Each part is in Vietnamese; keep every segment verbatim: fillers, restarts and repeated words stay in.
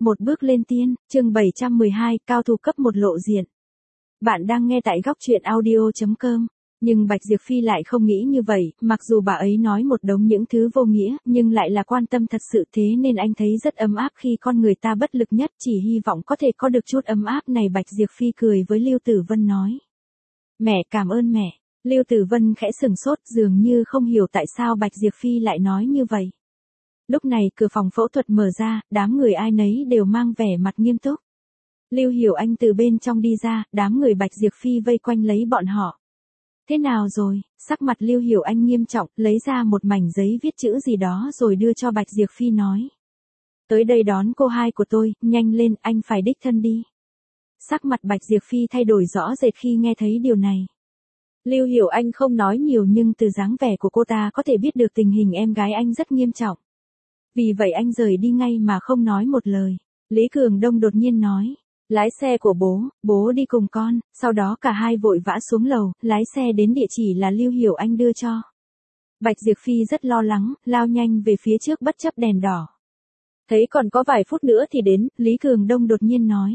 Một bước lên tiên, chương bảy trăm mười hai, cao thủ cấp một lộ diện. Bạn đang nghe tại góc truyện audio.com. Nhưng Bạch Diệp Phi lại không nghĩ như vậy, mặc dù bà ấy nói một đống những thứ vô nghĩa, nhưng lại là quan tâm thật sự, thế nên anh thấy rất ấm áp khi con người ta bất lực nhất, chỉ hy vọng có thể có được chút ấm áp này. Bạch Diệp Phi cười với Lưu Tử Vân nói. Mẹ cảm ơn mẹ. Lưu Tử Vân khẽ sừng sốt, dường như không hiểu tại sao Bạch Diệp Phi lại nói như vậy. Lúc này cửa phòng phẫu thuật mở ra, đám người ai nấy đều mang vẻ mặt nghiêm túc. Lưu Hiểu Anh từ bên trong đi ra, đám người Bạch Diệp Phi vây quanh lấy bọn họ. Thế nào rồi? Sắc mặt Lưu Hiểu Anh nghiêm trọng, lấy ra một mảnh giấy viết chữ gì đó rồi đưa cho Bạch Diệp Phi nói. Tới đây đón cô hai của tôi, nhanh lên, anh phải đích thân đi. Sắc mặt Bạch Diệp Phi thay đổi rõ rệt khi nghe thấy điều này. Lưu Hiểu Anh không nói nhiều nhưng từ dáng vẻ của cô ta có thể biết được tình hình em gái anh rất nghiêm trọng. Vì vậy anh rời đi ngay mà không nói một lời. Lý Cường Đông đột nhiên nói. Lái xe của bố, bố đi cùng con. Sau đó cả hai vội vã xuống lầu, lái xe đến địa chỉ là Lưu Hiểu Anh đưa cho. Bạch Diệp Phi rất lo lắng, lao nhanh về phía trước bất chấp đèn đỏ. Thấy còn có vài phút nữa thì đến, Lý Cường Đông đột nhiên nói.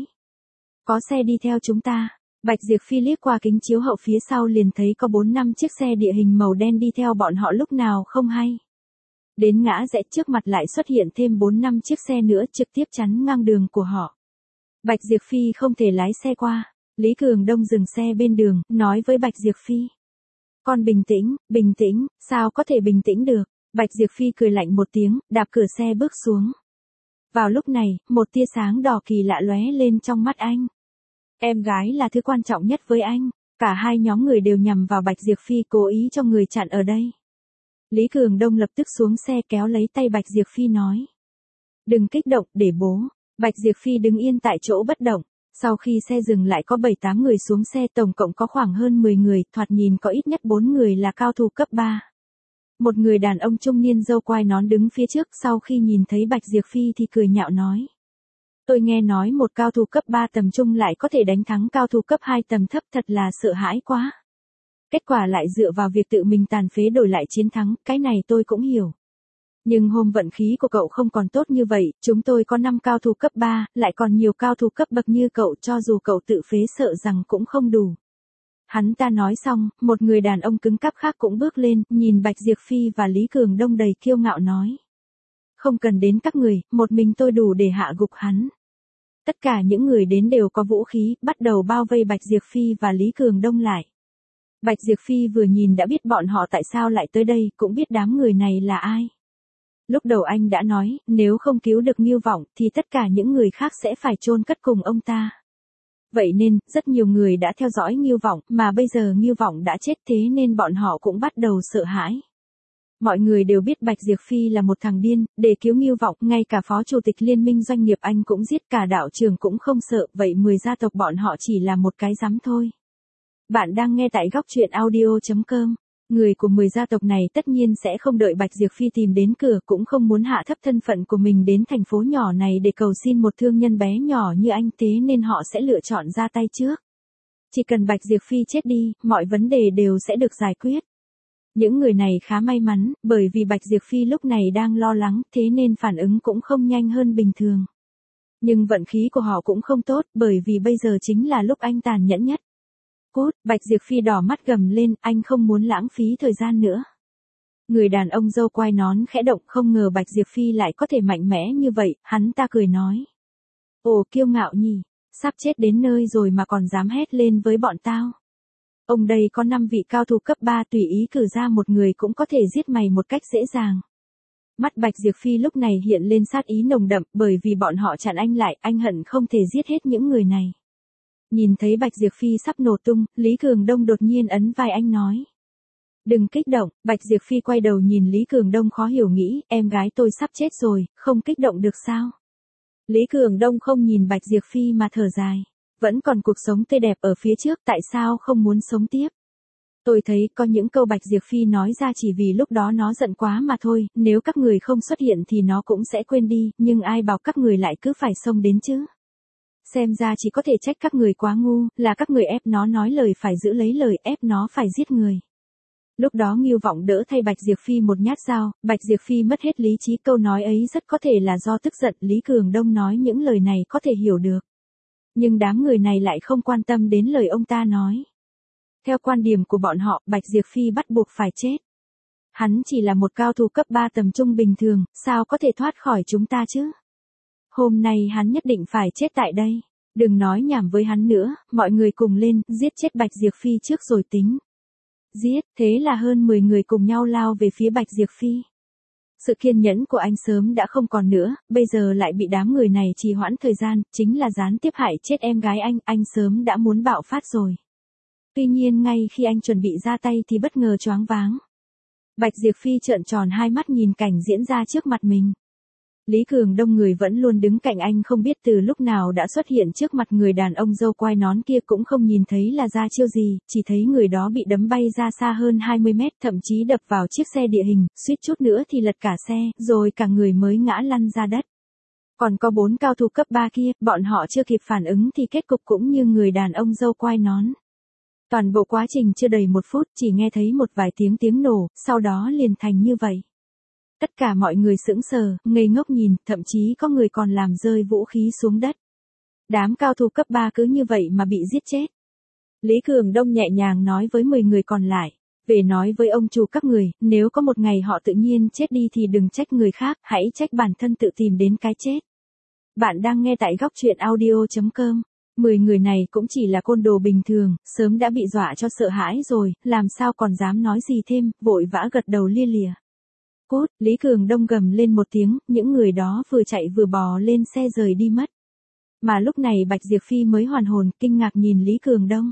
Có xe đi theo chúng ta. Bạch Diệp Phi liếc qua kính chiếu hậu phía sau liền thấy có bốn năm chiếc xe địa hình màu đen đi theo bọn họ lúc nào không hay. Đến ngã rẽ trước mặt lại xuất hiện thêm bốn năm chiếc xe nữa trực tiếp chắn ngang đường của họ. Bạch Diệp Phi không thể lái xe qua. Lý Cường Đông dừng xe bên đường, nói với Bạch Diệp Phi. Con bình tĩnh, bình tĩnh, sao có thể bình tĩnh được. Bạch Diệp Phi cười lạnh một tiếng, đạp cửa xe bước xuống. Vào lúc này, một tia sáng đỏ kỳ lạ lóe lên trong mắt anh. Em gái là thứ quan trọng nhất với anh. Cả hai nhóm người đều nhằm vào Bạch Diệp Phi, cố ý cho người chặn ở đây. Lý Cường Đông lập tức xuống xe kéo lấy tay Bạch Diệp Phi nói. Đừng kích động, để bố. Bạch Diệp Phi đứng yên tại chỗ bất động. Sau khi xe dừng lại có bảy tám người xuống xe, tổng cộng có khoảng hơn mười người, thoạt nhìn có ít nhất bốn người là cao thủ cấp ba. Một người đàn ông trung niên râu quai nón đứng phía trước, sau khi nhìn thấy Bạch Diệp Phi thì cười nhạo nói. Tôi nghe nói một cao thủ cấp ba tầm trung lại có thể đánh thắng cao thủ cấp hai tầm thấp, thật là sợ hãi quá. Kết quả lại dựa vào việc tự mình tàn phế đổi lại chiến thắng, cái này tôi cũng hiểu. Nhưng hôm vận khí của cậu không còn tốt như vậy, chúng tôi có năm cao thủ cấp ba, lại còn nhiều cao thủ cấp bậc như cậu, cho dù cậu tự phế sợ rằng cũng không đủ. Hắn ta nói xong, một người đàn ông cứng cáp khác cũng bước lên, nhìn Bạch Diệp Phi và Lý Cường Đông đầy kiêu ngạo nói. Không cần đến các người, một mình tôi đủ để hạ gục hắn. Tất cả những người đến đều có vũ khí, bắt đầu bao vây Bạch Diệp Phi và Lý Cường Đông lại. Bạch Diệp Phi vừa nhìn đã biết bọn họ tại sao lại tới đây, cũng biết đám người này là ai. Lúc đầu anh đã nói, nếu không cứu được Ngưu Vọng thì tất cả những người khác sẽ phải chôn cất cùng ông ta. Vậy nên, rất nhiều người đã theo dõi Ngưu Vọng, mà bây giờ Ngưu Vọng đã chết, thế nên bọn họ cũng bắt đầu sợ hãi. Mọi người đều biết Bạch Diệp Phi là một thằng điên, để cứu Ngưu Vọng, ngay cả phó chủ tịch liên minh doanh nghiệp anh cũng giết, cả đạo trưởng cũng không sợ, vậy mười gia tộc bọn họ chỉ là một cái rắm thôi. Bạn đang nghe tại góc truyện audio.com. Người của mười gia tộc này tất nhiên sẽ không đợi Bạch Diệp Phi tìm đến cửa, cũng không muốn hạ thấp thân phận của mình đến thành phố nhỏ này để cầu xin một thương nhân bé nhỏ như anh, thế nên họ sẽ lựa chọn ra tay trước. Chỉ cần Bạch Diệp Phi chết đi, mọi vấn đề đều sẽ được giải quyết. Những người này khá may mắn, bởi vì Bạch Diệp Phi lúc này đang lo lắng, thế nên phản ứng cũng không nhanh hơn bình thường. Nhưng vận khí của họ cũng không tốt, bởi vì bây giờ chính là lúc anh tàn nhẫn nhất. Cút, Bạch Diệp Phi đỏ mắt gầm lên, anh không muốn lãng phí thời gian nữa. Người đàn ông râu quai nón khẽ động, không ngờ Bạch Diệp Phi lại có thể mạnh mẽ như vậy, hắn ta cười nói. Ồ, kiêu ngạo nhỉ, sắp chết đến nơi rồi mà còn dám hét lên với bọn tao. Ông đây có năm vị cao thủ cấp ba, tùy ý cử ra một người cũng có thể giết mày một cách dễ dàng. Mắt Bạch Diệp Phi lúc này hiện lên sát ý nồng đậm, bởi vì bọn họ chặn anh lại, anh hận không thể giết hết những người này. Nhìn thấy Bạch Diệp Phi sắp nổ tung, Lý Cường Đông đột nhiên ấn vai anh nói. Đừng kích động. Bạch Diệp Phi quay đầu nhìn Lý Cường Đông khó hiểu nghĩ, em gái tôi sắp chết rồi, không kích động được sao? Lý Cường Đông không nhìn Bạch Diệp Phi mà thở dài. Vẫn còn cuộc sống tươi đẹp ở phía trước, tại sao không muốn sống tiếp? Tôi thấy có những câu Bạch Diệp Phi nói ra chỉ vì lúc đó nó giận quá mà thôi, nếu các người không xuất hiện thì nó cũng sẽ quên đi, nhưng ai bảo các người lại cứ phải xông đến chứ? Xem ra chỉ có thể trách các người quá ngu, là các người ép nó nói lời phải giữ lấy lời, ép nó phải giết người. Lúc đó Ngưu Vọng đỡ thay Bạch Diệp Phi một nhát dao, Bạch Diệp Phi mất hết lý trí, câu nói ấy rất có thể là do tức giận, Lý Cường Đông nói những lời này có thể hiểu được. Nhưng đám người này lại không quan tâm đến lời ông ta nói. Theo quan điểm của bọn họ, Bạch Diệp Phi bắt buộc phải chết. Hắn chỉ là một cao thủ cấp ba tầm trung bình thường, sao có thể thoát khỏi chúng ta chứ? Hôm nay hắn nhất định phải chết tại đây. Đừng nói nhảm với hắn nữa, mọi người cùng lên, giết chết Bạch Diệp Phi trước rồi tính. Giết, thế là hơn mười người cùng nhau lao về phía Bạch Diệp Phi. Sự kiên nhẫn của anh sớm đã không còn nữa, bây giờ lại bị đám người này trì hoãn thời gian, chính là gián tiếp hại chết em gái anh, anh sớm đã muốn bạo phát rồi. Tuy nhiên ngay khi anh chuẩn bị ra tay thì bất ngờ choáng váng. Bạch Diệp Phi trợn tròn hai mắt nhìn cảnh diễn ra trước mặt mình. Lý Cường Đông người vẫn luôn đứng cạnh anh không biết từ lúc nào đã xuất hiện trước mặt người đàn ông râu quai nón kia, cũng không nhìn thấy là ra chiêu gì, chỉ thấy người đó bị đấm bay ra xa hơn hai mươi mét, thậm chí đập vào chiếc xe địa hình, suýt chút nữa thì lật cả xe, rồi cả người mới ngã lăn ra đất. Còn có bốn cao thủ cấp ba kia, bọn họ chưa kịp phản ứng thì kết cục cũng như người đàn ông râu quai nón. Toàn bộ quá trình chưa đầy một phút, chỉ nghe thấy một vài tiếng tiếng nổ, sau đó liền thành như vậy. Tất cả mọi người sững sờ, ngây ngốc nhìn, thậm chí có người còn làm rơi vũ khí xuống đất. Đám cao thủ cấp ba cứ như vậy mà bị giết chết. Lý Cường Đông nhẹ nhàng nói với mười người còn lại, về nói với ông chủ các người, nếu có một ngày họ tự nhiên chết đi thì đừng trách người khác, hãy trách bản thân tự tìm đến cái chết. Bạn đang nghe tại góc truyện audio chấm com. Mười người này cũng chỉ là côn đồ bình thường, sớm đã bị dọa cho sợ hãi rồi, làm sao còn dám nói gì thêm, vội vã gật đầu lia lịa. Cút, Lý Cường Đông gầm lên một tiếng, những người đó vừa chạy vừa bò lên xe rời đi mất. Mà lúc này Bạch Diệp Phi mới hoàn hồn, kinh ngạc nhìn Lý Cường Đông.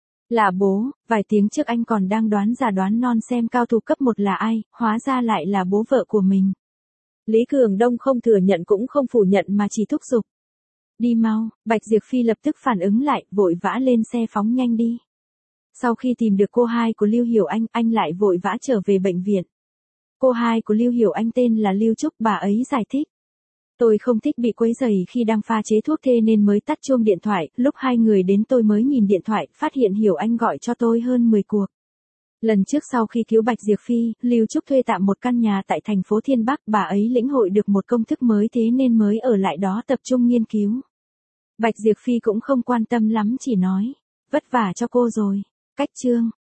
Là bố, vài tiếng trước anh còn đang đoán giả đoán non xem cao thủ cấp một là ai, hóa ra lại là bố vợ của mình. Lý Cường Đông không thừa nhận cũng không phủ nhận mà chỉ thúc giục. Đi mau, Bạch Diệp Phi lập tức phản ứng lại, vội vã lên xe phóng nhanh đi. Sau khi tìm được cô hai của Lưu Hiểu Anh, anh lại vội vã trở về bệnh viện. Cô hai của Lưu Hiểu Anh tên là Lưu Trúc, bà ấy giải thích. Tôi không thích bị quấy rầy khi đang pha chế thuốc thê nên mới tắt chuông điện thoại, lúc hai người đến tôi mới nhìn điện thoại, phát hiện Hiểu Anh gọi cho tôi hơn mười cuộc. Lần trước sau khi cứu Bạch Diệp Phi, Lưu Trúc thuê tạm một căn nhà tại thành phố Thiên Bắc, bà ấy lĩnh hội được một công thức mới thế nên mới ở lại đó tập trung nghiên cứu. Bạch Diệp Phi cũng không quan tâm lắm, chỉ nói, vất vả cho cô rồi. Cách chương